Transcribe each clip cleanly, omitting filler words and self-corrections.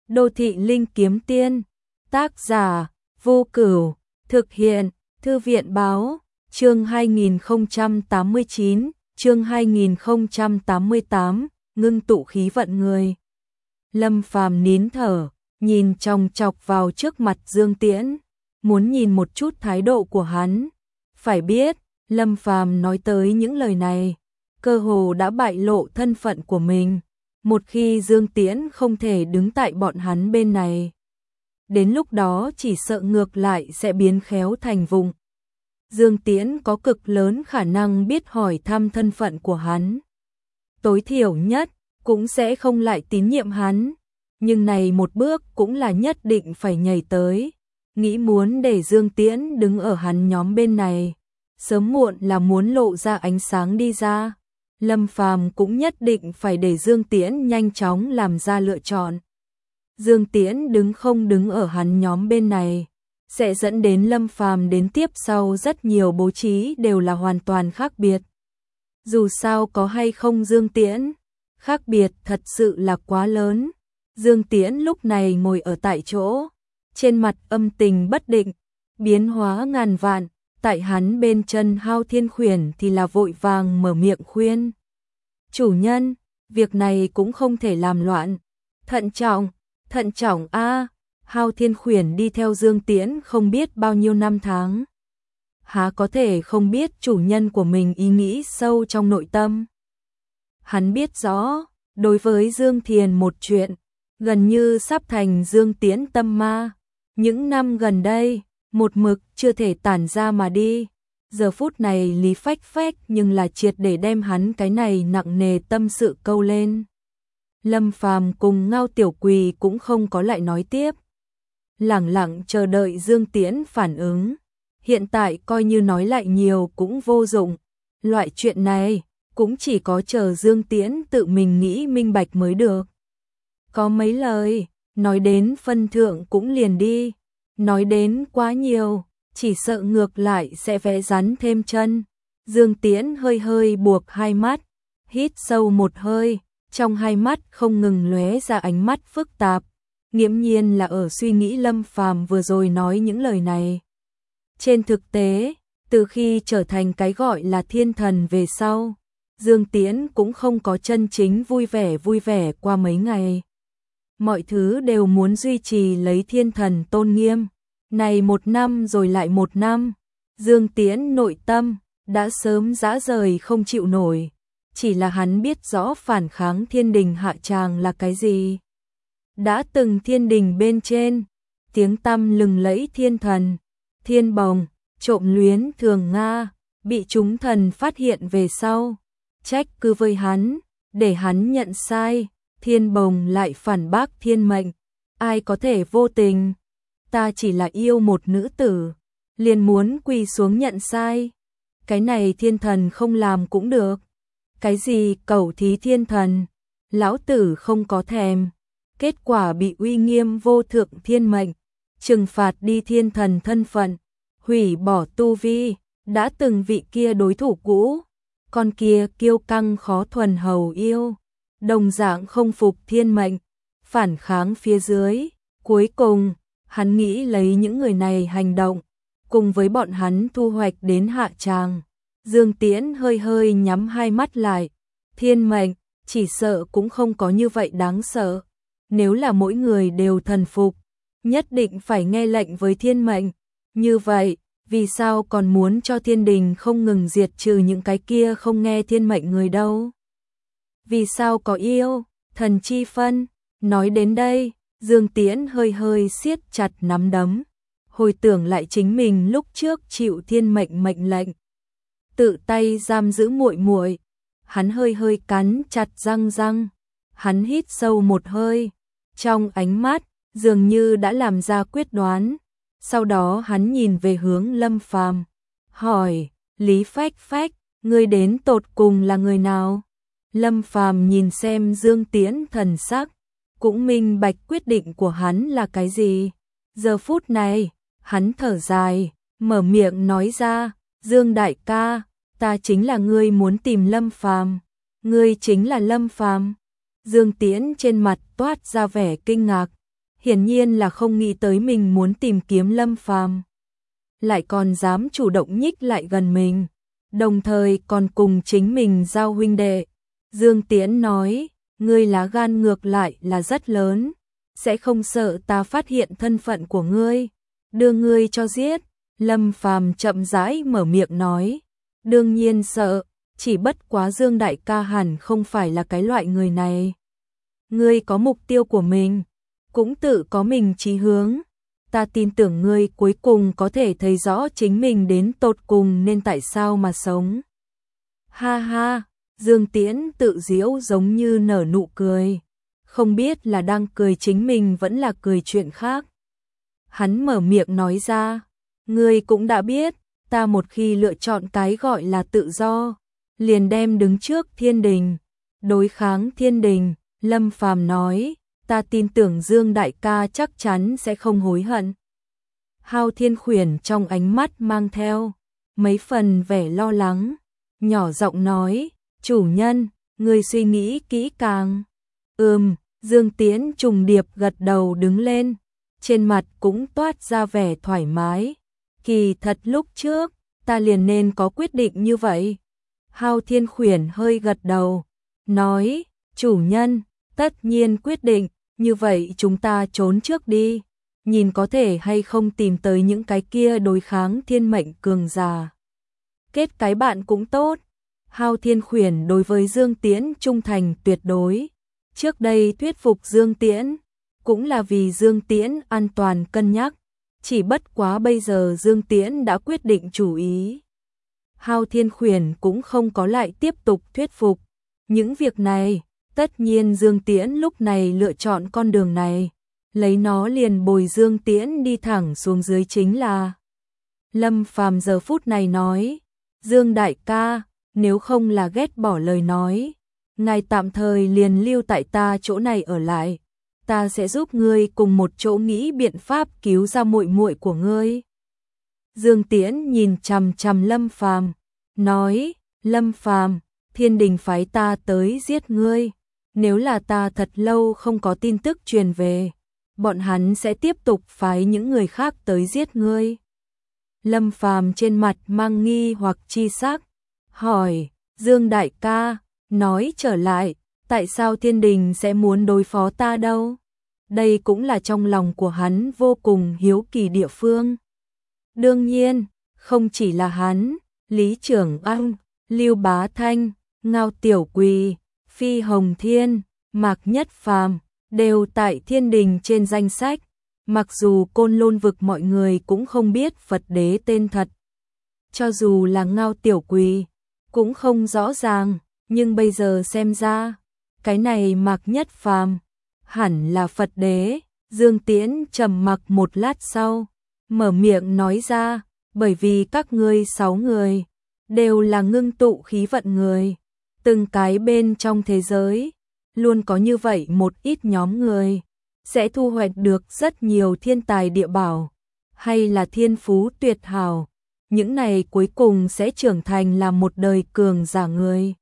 Đô thị linh kiếm tiên, tác giả, Vô Cửu, thực hiện, Thư viện báo, chương 2089, chương 2088, ngưng tụ khí vận người. Lâm Phàm nín thở, nhìn chòng chọc vào trước mặt Dương Tiễn, muốn nhìn một chút thái độ của hắn. Phải biết, Lâm Phàm nói tới những lời này, cơ hồ đã bại lộ thân phận của mình. Một khi Dương Tiễn không thể đứng tại bọn hắn bên này, đến lúc đó chỉ sợ ngược lại sẽ biến khéo thành vụng. Dương Tiễn có cực lớn khả năng biết hỏi thăm thân phận của hắn. Tối thiểu nhất, cũng sẽ không lại tín nhiệm hắn. Nhưng này một bước cũng là nhất định phải nhảy tới. Nghĩ muốn để Dương Tiễn đứng ở hắn nhóm bên này, sớm muộn là muốn lộ ra ánh sáng đi ra. Lâm Phàm cũng nhất định phải để Dương Tiễn nhanh chóng làm ra lựa chọn. Dương Tiễn đứng không đứng ở hắn nhóm bên này, sẽ dẫn đến Lâm Phàm đến tiếp sau rất nhiều bố trí đều là hoàn toàn khác biệt. Dù sao có hay không Dương Tiễn, khác biệt thật sự là quá lớn. Dương Tiễn lúc này ngồi ở tại chỗ, trên mặt âm tình bất định, biến hóa ngàn vạn. Tại hắn bên chân Hao Thiên Khuyển thì là vội vàng mở miệng khuyên. Chủ nhân, việc này cũng không thể làm loạn. Thận trọng a. Hao Thiên Khuyển đi theo Dương Tiễn không biết bao nhiêu năm tháng. Há có thể không biết chủ nhân của mình ý nghĩ sâu trong nội tâm. Hắn biết rõ, đối với Dương Thiền một chuyện, gần như sắp thành Dương Tiễn tâm ma. Những năm gần đây, một mực chưa thể tản ra mà đi. Giờ phút này Lý Phách Phách nhưng là triệt để đem hắn cái này nặng nề tâm sự câu lên. Lâm Phàm cùng Ngao Tiểu Quỳ cũng không có lại nói tiếp. Lẳng lặng chờ đợi Dương Tiễn phản ứng. Hiện tại coi như nói lại nhiều cũng vô dụng. Loại chuyện này cũng chỉ có chờ Dương Tiễn tự mình nghĩ minh bạch mới được. Có mấy lời, nói đến phân thượng cũng liền đi. Nói đến quá nhiều, chỉ sợ ngược lại sẽ vẽ rắn thêm chân. Dương Tiễn hơi hơi buộc hai mắt, hít sâu một hơi, trong hai mắt không ngừng lóe ra ánh mắt phức tạp, nghiễm nhiên là ở suy nghĩ Lâm Phàm vừa rồi nói những lời này. Trên thực tế, từ khi trở thành cái gọi là thiên thần về sau, Dương Tiễn cũng không có chân chính vui vẻ qua mấy ngày. Mọi thứ đều muốn duy trì lấy thiên thần tôn nghiêm. Này một năm rồi lại một năm, Dương Tiễn nội tâm đã sớm rã rời không chịu nổi. Chỉ là hắn biết rõ phản kháng thiên đình hạ tràng là cái gì. Đã từng thiên đình bên trên, tiếng tăm lừng lẫy thiên thần, thiên bồng, trộm luyến thường Nga, bị chúng thần phát hiện về sau. Trách cứ với hắn, để hắn nhận sai, thiên bồng lại phản bác thiên mệnh. Ai có thể vô tình, ta chỉ là yêu một nữ tử, liền muốn quỳ xuống nhận sai. Cái này thiên thần không làm cũng được. Cái gì cẩu thí thiên thần, lão tử không có thèm. Kết quả bị uy nghiêm vô thượng thiên mệnh, trừng phạt đi thiên thần thân phận, hủy bỏ tu vi. Đã từng vị kia đối thủ cũ, con kia kiêu căng khó thuần hầu yêu, đồng dạng không phục thiên mệnh, phản kháng phía dưới. Cuối cùng, hắn nghĩ lấy những người này hành động, cùng với bọn hắn thu hoạch đến hạ tràng. Dương Tiễn hơi hơi nhắm hai mắt lại. Thiên mệnh, chỉ sợ cũng không có như vậy đáng sợ. Nếu là mỗi người đều thần phục, nhất định phải nghe lệnh với thiên mệnh. Như vậy, vì sao còn muốn cho thiên đình không ngừng diệt trừ những cái kia không nghe thiên mệnh người đâu? Vì sao có yêu, thần chi phân? Nói đến đây, Dương Tiễn hơi hơi siết chặt nắm đấm, hồi tưởng lại chính mình lúc trước chịu thiên mệnh mệnh lệnh, tự tay giam giữ muội muội. Hắn hơi hơi cắn chặt răng, hắn hít sâu một hơi, trong ánh mắt dường như đã làm ra quyết đoán. Sau đó hắn nhìn về hướng Lâm Phàm, hỏi: Lý Phách Phách, ngươi đến tột cùng là người nào? Lâm Phàm nhìn xem Dương Tiễn thần sắc, cũng minh bạch quyết định của hắn là cái gì. Giờ phút này, hắn thở dài, mở miệng nói ra: Dương đại ca, ta chính là ngươi muốn tìm Lâm Phàm. Ngươi chính là Lâm Phàm? Dương Tiễn trên mặt toát ra vẻ kinh ngạc, hiển nhiên là không nghĩ tới mình muốn tìm kiếm Lâm Phàm, lại còn dám chủ động nhích lại gần mình, đồng thời còn cùng chính mình giao huynh đệ. Dương Tiễn nói, ngươi lá gan ngược lại là rất lớn, sẽ không sợ ta phát hiện thân phận của ngươi, đưa ngươi cho giết. Lâm Phàm chậm rãi mở miệng nói, đương nhiên sợ, chỉ bất quá Dương đại ca hẳn không phải là cái loại người này. Ngươi có mục tiêu của mình, cũng tự có mình chí hướng, ta tin tưởng ngươi cuối cùng có thể thấy rõ chính mình đến tột cùng nên tại sao mà sống. Ha ha, Dương Tiễn tự giễu giống như nở nụ cười, không biết là đang cười chính mình vẫn là cười chuyện khác. Hắn mở miệng nói ra, ngươi cũng đã biết, ta một khi lựa chọn cái gọi là tự do, liền đem đứng trước thiên đình, đối kháng thiên đình. Lâm Phàm nói, ta tin tưởng Dương đại ca chắc chắn sẽ không hối hận. Hao Thiên Khuyển trong ánh mắt mang theo mấy phần vẻ lo lắng, nhỏ giọng nói, chủ nhân, người suy nghĩ kỹ càng. Dương Tiễn trùng điệp gật đầu đứng lên, trên mặt cũng toát ra vẻ thoải mái. Kỳ thật lúc trước, ta liền nên có quyết định như vậy. Hao Thiên Khuyển hơi gật đầu, nói, chủ nhân, tất nhiên quyết định, như vậy chúng ta trốn trước đi, nhìn có thể hay không tìm tới những cái kia đối kháng thiên mệnh cường giả. Kết cái bạn cũng tốt. Hao Thiên Khuyển đối với Dương Tiễn trung thành tuyệt đối. Trước đây thuyết phục Dương Tiễn, cũng là vì Dương Tiễn an toàn cân nhắc, chỉ bất quá bây giờ Dương Tiễn đã quyết định chủ ý. Hao Thiên Khuyển cũng không có lại tiếp tục thuyết phục. Những việc này, tất nhiên Dương Tiễn lúc này lựa chọn con đường này, lấy nó liền bồi Dương Tiễn đi thẳng xuống dưới chính là. Lâm Phàm giờ phút này nói, Dương đại ca, nếu không là ghét bỏ lời nói, ngài tạm thời liền lưu tại ta chỗ này ở lại, ta sẽ giúp ngươi cùng một chỗ nghĩ biện pháp cứu ra muội muội của ngươi. Dương Tiễn nhìn chằm chằm Lâm Phàm, nói, Lâm Phàm, thiên đình phái ta tới giết ngươi, nếu là ta thật lâu không có tin tức truyền về, bọn hắn sẽ tiếp tục phái những người khác tới giết ngươi. Lâm Phàm trên mặt mang nghi hoặc chi sắc, hỏi, Dương đại ca, nói trở lại, tại sao thiên đình sẽ muốn đối phó ta đâu? Đây cũng là trong lòng của hắn vô cùng hiếu kỳ địa phương. Đương nhiên, không chỉ là hắn, Lý Trưởng Anh, Lưu Bá Thanh, Ngao Tiểu Quỳ, Phi Hồng Thiên, Mạc Nhất Phàm đều tại thiên đình trên danh sách. Mặc dù Côn Lôn vực mọi người cũng không biết Phật đế tên thật, cho dù là Ngao Tiểu Quỳ cũng không rõ ràng, nhưng bây giờ xem ra, cái này Mạc Nhất Phàm hẳn là Phật đế. Dương Tiễn trầm mặc một lát sau, mở miệng nói ra, bởi vì các ngươi 6 người đều là ngưng tụ khí vận người, từng cái bên trong thế giới luôn có như vậy một ít nhóm người sẽ thu hoạch được rất nhiều thiên tài địa bảo hay là thiên phú tuyệt hảo, những này cuối cùng sẽ trưởng thành là một đời cường giả người,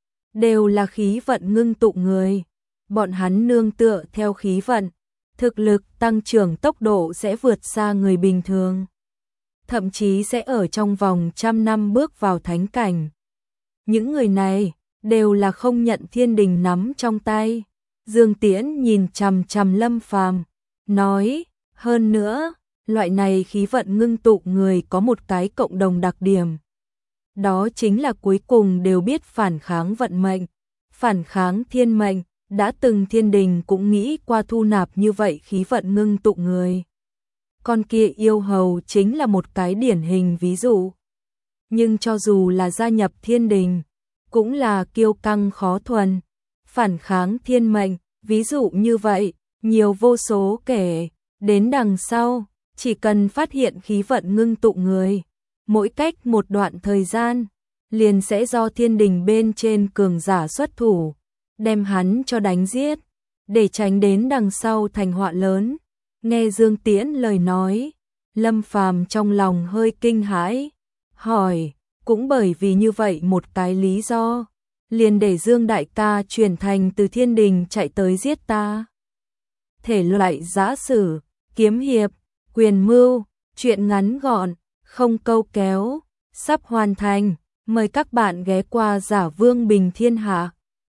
đều là khí vận ngưng tụ người, bọn hắn nương tựa theo khí vận, thực lực tăng trưởng tốc độ sẽ vượt xa người bình thường, thậm chí sẽ ở trong vòng 100 năm bước vào thánh cảnh. Những người này đều là không nhận thiên đình nắm trong tay. Dương Tiễn nhìn chằm chằm Lâm Phàm, nói, hơn nữa, loại này khí vận ngưng tụ người có một cái cộng đồng đặc điểm. Đó chính là cuối cùng đều biết phản kháng vận mệnh, phản kháng thiên mệnh, đã từng thiên đình cũng nghĩ qua thu nạp như vậy khí vận ngưng tụ người. Con kia yêu hầu chính là một cái điển hình ví dụ. Nhưng cho dù là gia nhập thiên đình, cũng là kiêu căng khó thuần, phản kháng thiên mệnh, ví dụ như vậy, nhiều vô số kể, đến đằng sau, chỉ cần phát hiện khí vận ngưng tụ người, mỗi cách một đoạn thời gian, liền sẽ do thiên đình bên trên cường giả xuất thủ, đem hắn cho đánh giết, để tránh đến đằng sau thành họa lớn. Nghe Dương Tiễn lời nói, Lâm Phàm trong lòng hơi kinh hãi, hỏi, cũng bởi vì như vậy một cái lý do, liền để Dương đại ca chuyển thành từ thiên đình chạy tới giết ta. thể loại giã sử, kiếm hiệp, quyền mưu, truyện ngắn gọn, không câu kéo, sắp hoàn thành. Mời các bạn ghé qua Giả Vương Bình Thiên Hạ.